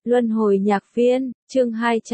Luân hồi nhạc viên, chương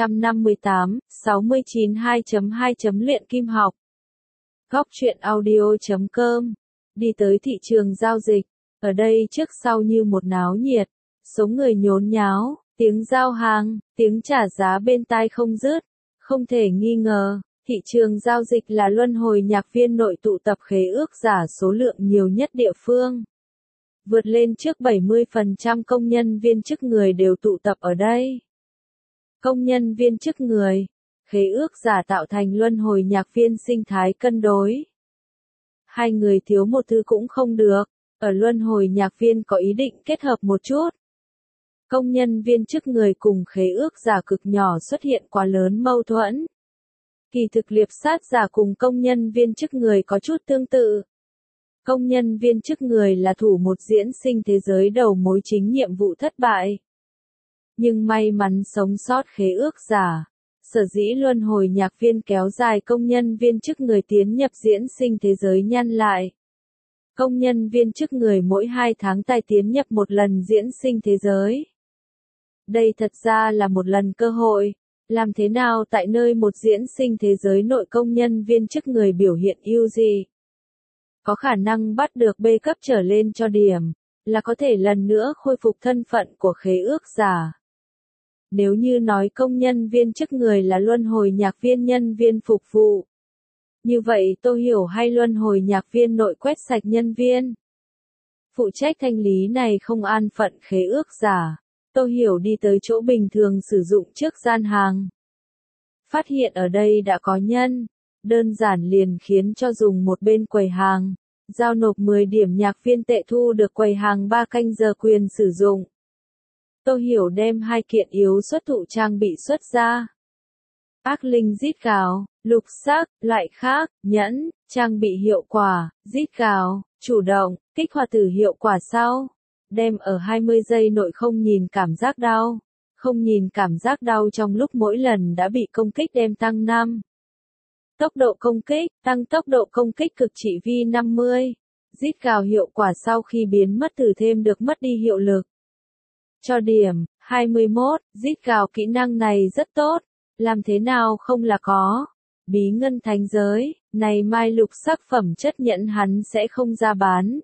258, 69 2.2. Luyện kim học. Góc truyện audio.com. Đi tới thị trường giao dịch, ở đây trước sau như một náo nhiệt, số người nhốn nháo, tiếng giao hàng, tiếng trả giá bên tai không dứt. Không thể nghi ngờ, thị trường giao dịch là luân hồi nhạc viên nội tụ tập khế ước giả số lượng nhiều nhất địa phương. Vượt lên trước 70% công nhân viên chức người đều tụ tập ở đây. Công nhân viên chức người, khế ước giả tạo thành luân hồi nhạc viên sinh thái cân đối. Hai người thiếu một thứ cũng không được, ở luân hồi nhạc viên có ý định kết hợp một chút. Công nhân viên chức người cùng khế ước giả cực nhỏ xuất hiện quá lớn mâu thuẫn. Kỳ thực liệp sát giả cùng công nhân viên chức người có chút tương tự. Công nhân viên chức người là thủ một diễn sinh thế giới đầu mối chính nhiệm vụ thất bại. Nhưng may mắn sống sót khế ước giả. Sở dĩ luân hồi nhạc viên kéo dài công nhân viên chức người tiến nhập diễn sinh thế giới nhăn lại. Công nhân viên chức người mỗi 2 tháng tài tiến nhập một lần diễn sinh thế giới. Đây thật ra là một lần cơ hội. Làm thế nào tại nơi một diễn sinh thế giới nội công nhân viên chức người biểu hiện ưu dị? Có khả năng bắt được B cấp trở lên cho điểm, là có thể lần nữa khôi phục thân phận của khế ước giả. Nếu như nói công nhân viên chức người là luân hồi nhạc viên nhân viên phục vụ. Như vậy Tô Hiểu hay luân hồi nhạc viên nội quét sạch nhân viên. Phụ trách thanh lý này không an phận khế ước giả. Tô Hiểu đi tới chỗ bình thường sử dụng trước gian hàng. Phát hiện ở đây đã có nhân. Đơn giản liền khiến cho dùng một bên quầy hàng, giao nộp 10 điểm nhạc viên tệ thu được quầy hàng 3 canh giờ quyền sử dụng. Tô Hiểu đem 2 kiện yếu xuất thụ trang bị xuất ra. Ác linh rít gào, lục sắc, loại khác, nhẫn, trang bị hiệu quả, rít gào, chủ động, kích hoạt thử hiệu quả sau. Đem ở 20 giây nội không nhìn cảm giác đau. Không nhìn cảm giác đau trong lúc mỗi lần đã bị công kích đem tăng 5. Tốc độ công kích, tăng tốc độ công kích cực trị vi 50. Rít gào hiệu quả sau khi biến mất thử thêm được mất đi hiệu lực. Cho điểm, 21, rít gào kỹ năng này rất tốt. Làm thế nào không là có. Bí ngân thánh giới, này mai lục sắc phẩm chất nhẫn hắn sẽ không ra bán.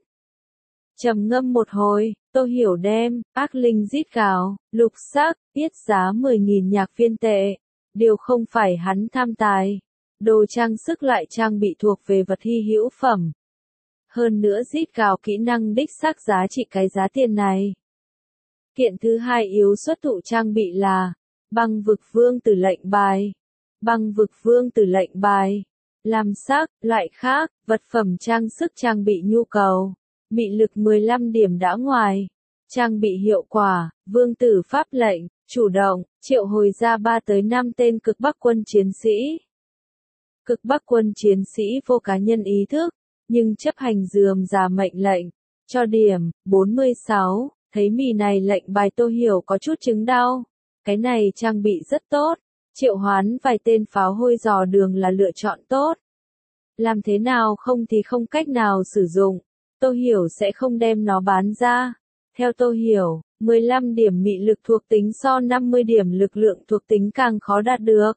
Trầm ngâm một hồi, Tô Hiểu đem, ác linh rít gào, lục sắc, tiết giá 10.000 nhạc viên tệ. Điều không phải hắn tham tài. Đồ trang sức lại trang bị thuộc về vật hy hữu phẩm. Hơn nữa rít gào kỹ năng đích xác giá trị cái giá tiền này. Kiện thứ hai yếu xuất thụ trang bị là băng vực vương tử lệnh bài. Băng vực vương tử lệnh bài. Làm sắc, loại khác, vật phẩm trang sức trang bị nhu cầu. Mị lực 15 điểm đã ngoài. Trang bị hiệu quả, vương tử pháp lệnh, chủ động, triệu hồi ra 3 tới 5 tên cực bắc quân chiến sĩ. Cực bắc quân chiến sĩ vô cá nhân ý thức, nhưng chấp hành dườm già mệnh lệnh. Cho điểm, 46, thấy mì này lệnh bài Tô Hiểu có chút chứng đau. Cái này trang bị rất tốt, triệu hoán vài tên pháo hôi dò đường là lựa chọn tốt. Làm thế nào không thì không cách nào sử dụng, Tô Hiểu sẽ không đem nó bán ra. Theo Tô Hiểu, 15 điểm mị lực thuộc tính so 50 điểm lực lượng thuộc tính càng khó đạt được.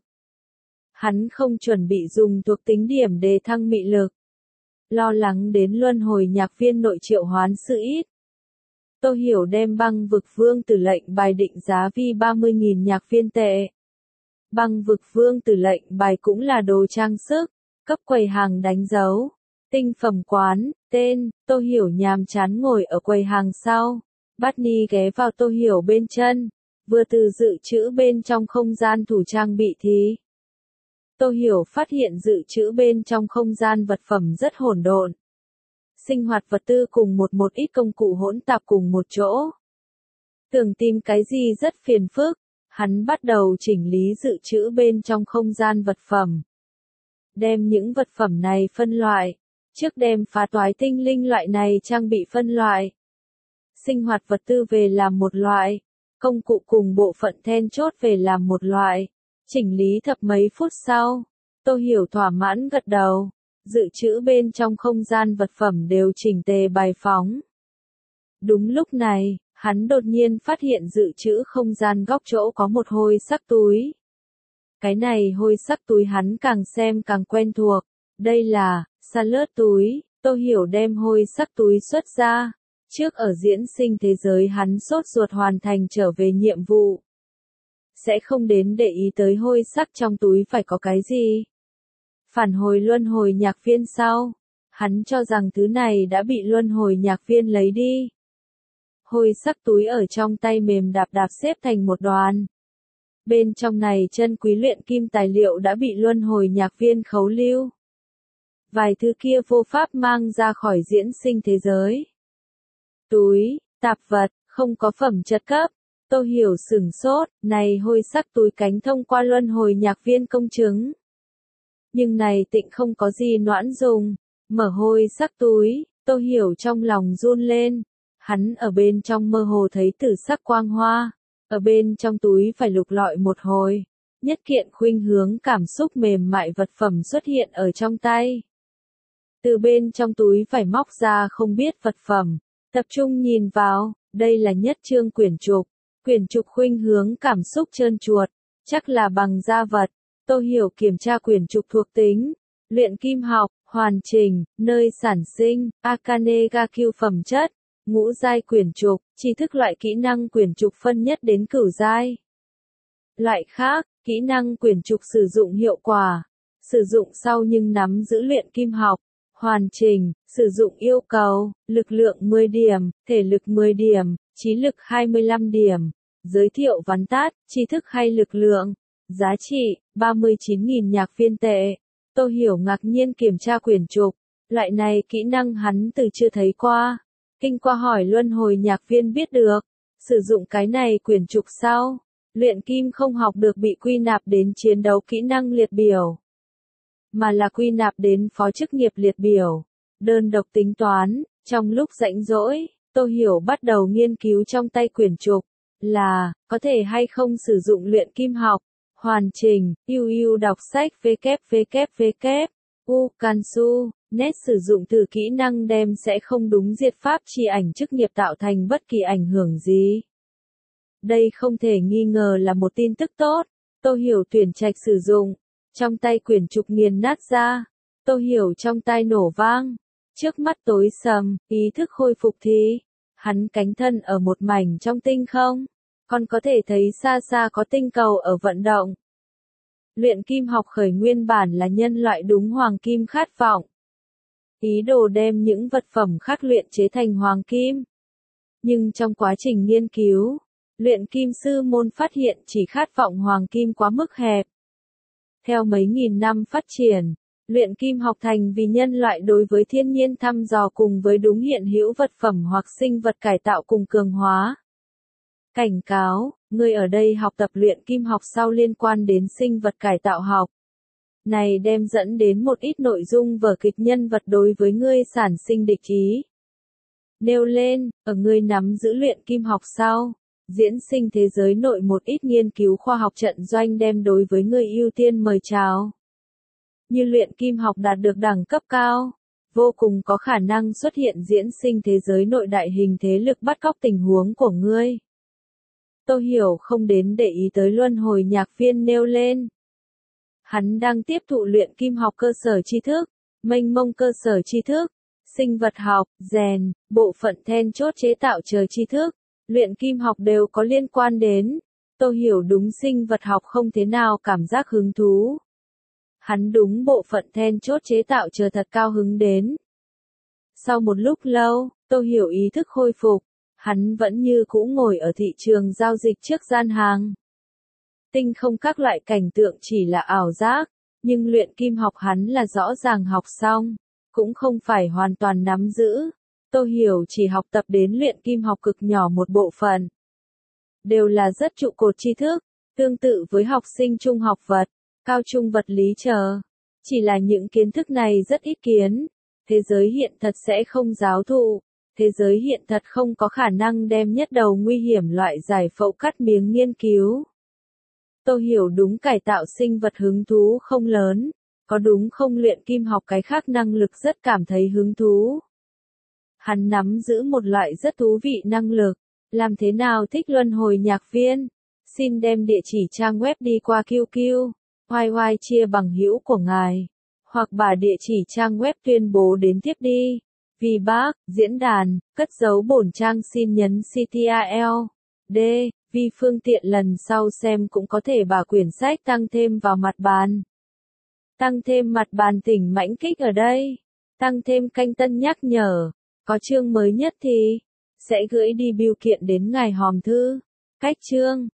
Hắn không chuẩn bị dùng thuộc tính điểm để thăng mị lực. Lo lắng đến luân hồi nhạc viên nội triệu hoán sự ít. Tô Hiểu đem băng vực vương tử lệnh bài định giá vi 30.000 nhạc viên tệ. Băng vực vương tử lệnh bài cũng là đồ trang sức, cấp quầy hàng đánh dấu. Tinh phẩm quán, tên, Tô Hiểu nhàm chán ngồi ở quầy hàng sau. Barney ghé vào Tô Hiểu bên chân, vừa từ dự trữ bên trong không gian thủ trang bị thì. Tô Hiểu phát hiện dự trữ bên trong không gian vật phẩm rất hỗn độn. Sinh hoạt vật tư cùng một ít công cụ hỗn tạp cùng một chỗ. Tưởng tìm cái gì rất phiền phức, hắn bắt đầu chỉnh lý dự trữ bên trong không gian vật phẩm. Đem những vật phẩm này phân loại, trước đem phá toái tinh linh loại này trang bị phân loại. Sinh hoạt vật tư về làm một loại, công cụ cùng bộ phận then chốt về làm một loại. Chỉnh lý thập mấy phút sau, Tô Hiểu thỏa mãn gật đầu. Dự trữ bên trong không gian vật phẩm đều chỉnh tề bài phóng. Đúng lúc này, Hắn đột nhiên phát hiện dự trữ không gian góc chỗ có một hôi sắc túi. Cái này hôi sắc túi hắn càng xem càng quen thuộc. Đây là salad túi. Tô Hiểu đem hôi sắc túi xuất ra. Trước ở diễn sinh thế giới hắn sốt ruột hoàn thành trở về nhiệm vụ. Sẽ không đến để ý tới hôi sắc trong túi phải có cái gì. Phản hồi luân hồi nhạc viên sau. Hắn cho rằng thứ này đã bị luân hồi nhạc viên lấy đi. Hôi sắc túi ở trong tay mềm đạp đạp xếp thành một đoàn. Bên trong này chân quý luyện kim tài liệu đã bị luân hồi nhạc viên khấu lưu. Vài thứ kia vô pháp mang ra khỏi diễn sinh thế giới. Túi, tạp vật, không có phẩm chất cấp. Tô Hiểu sửng sốt, này hôi sắc túi cánh thông qua luân hồi nhạc viên công chứng. Nhưng này tịnh không có gì noãn dùng. Mở hôi sắc túi, Tô Hiểu trong lòng run lên. Hắn ở bên trong mơ hồ thấy tử sắc quang hoa. Ở bên trong túi phải lục lọi một hồi. Nhất kiện khuynh hướng cảm xúc mềm mại vật phẩm xuất hiện ở trong tay. Từ bên trong túi phải móc ra không biết vật phẩm. Tập trung nhìn vào, đây là nhất chương quyển trục. Quyển trục khuynh hướng cảm xúc trơn truột. Chắc là bằng da vật. Tô Hiểu kiểm tra quyển trục thuộc tính. Luyện kim học, hoàn chỉnh, nơi sản sinh, Akane Gakyu phẩm chất. Ngũ giai quyển trục, tri thức loại kỹ năng quyển trục phân nhất đến cửu giai. Loại khác, kỹ năng quyển trục sử dụng hiệu quả. Sử dụng sau nhưng nắm giữ luyện kim học. Hoàn chỉnh, sử dụng yêu cầu, lực lượng 10 điểm, thể lực 10 điểm, trí lực 25 điểm. Giới thiệu vắn tắt, tri thức hay lực lượng. Giá trị, 39.000 nhạc viên tệ. Tô Hiểu ngạc nhiên kiểm tra quyển trục. Loại này kỹ năng hắn từ chưa thấy qua. Kinh qua hỏi luân hồi nhạc viên biết được. Sử dụng cái này quyển trục sau. Luyện kim không học được bị quy nạp đến chiến đấu kỹ năng liệt biểu. Mà là quy nạp đến phó chức nghiệp liệt biểu. Đơn độc tính toán, trong lúc rảnh rỗi, Tô Hiểu bắt đầu nghiên cứu trong tay quyển trục. Là, có thể hay không sử dụng luyện kim học. Hoàn chỉnh, đọc sách www. Kansu, net sử dụng từ kỹ năng đem sẽ không đúng diệt pháp chi ảnh chức nghiệp tạo thành bất kỳ ảnh hưởng gì. Đây không thể nghi ngờ là một tin tức tốt. Tô Hiểu tuyển trạch sử dụng. Trong tay quyển trục nghiền nát ra. Tô Hiểu trong tai nổ vang. Trước mắt tối sầm, ý thức khôi phục thì. Hắn cánh thân ở một mảnh trong tinh không. Còn có thể thấy xa xa có tinh cầu ở vận động. Luyện kim học khởi nguyên bản là nhân loại đúng hoàng kim khát vọng. Ý đồ đem những vật phẩm khác luyện chế thành hoàng kim. Nhưng trong quá trình nghiên cứu, luyện kim sư môn phát hiện chỉ khát vọng hoàng kim quá mức hẹp. Theo mấy nghìn năm phát triển, luyện kim học thành vì nhân loại đối với thiên nhiên thăm dò cùng với đúng hiện hữu vật phẩm hoặc sinh vật cải tạo cùng cường hóa. Cảnh cáo, người ở đây học tập luyện kim học sau liên quan đến sinh vật cải tạo học. Này đem dẫn đến một ít nội dung vở kịch nhân vật đối với ngươi sản sinh địch ý. Nêu lên, ở ngươi nắm giữ luyện kim học sau, diễn sinh thế giới nội một ít nghiên cứu khoa học trận doanh đem đối với ngươi ưu tiên mời chào. Như luyện kim học đạt được đẳng cấp cao, vô cùng có khả năng xuất hiện diễn sinh thế giới nội đại hình thế lực bắt cóc tình huống của ngươi. Tô Hiểu không đến để ý tới luân hồi nhạc viên nêu lên. Hắn đang tiếp thụ luyện kim học cơ sở tri thức, mênh mông cơ sở tri thức, sinh vật học, rèn, bộ phận then chốt chế tạo chờ tri thức, luyện kim học đều có liên quan đến. Tô Hiểu đúng sinh vật học không thế nào cảm giác hứng thú. Hắn đúng bộ phận then chốt chế tạo chờ thật cao hứng đến. Sau một lúc lâu, Tô Hiểu ý thức khôi phục. Hắn vẫn như cũ ngồi ở thị trường giao dịch trước gian hàng. Tinh không các loại cảnh tượng chỉ là ảo giác, nhưng luyện kim học hắn là rõ ràng học xong, cũng không phải hoàn toàn nắm giữ. Tô Hiểu chỉ học tập đến luyện kim học cực nhỏ một bộ phận. Đều là rất trụ cột tri thức, tương tự với học sinh trung học vật, cao trung vật lý chờ. Chỉ là những kiến thức này rất ít kiến. Thế giới hiện thật sẽ không giáo thụ. Thế giới hiện thật không có khả năng đem nhất đầu nguy hiểm loại giải phẫu cắt miếng nghiên cứu. Tô Hiểu đúng cải tạo sinh vật hứng thú không lớn, có đúng không luyện kim học cái khác năng lực rất cảm thấy hứng thú. Hắn nắm giữ một loại rất thú vị năng lực, Làm thế nào thích luân hồi nhạc viên? Xin đem địa chỉ trang web đi qua QQ, YY chia bằng hữu của ngài, hoặc bà địa chỉ trang web tuyên bố đến tiếp đi. Vì bác, diễn đàn, cất giấu bổn trang xin nhấn CTRL. D. Vì phương tiện lần sau xem cũng có thể bà quyển sách tăng thêm vào mặt bàn. Tăng thêm mặt bàn tỉnh mãnh kích ở đây. Tăng thêm canh tân nhắc nhở. Có chương mới nhất thì sẽ gửi đi bưu kiện đến ngài hòm thư. Cách chương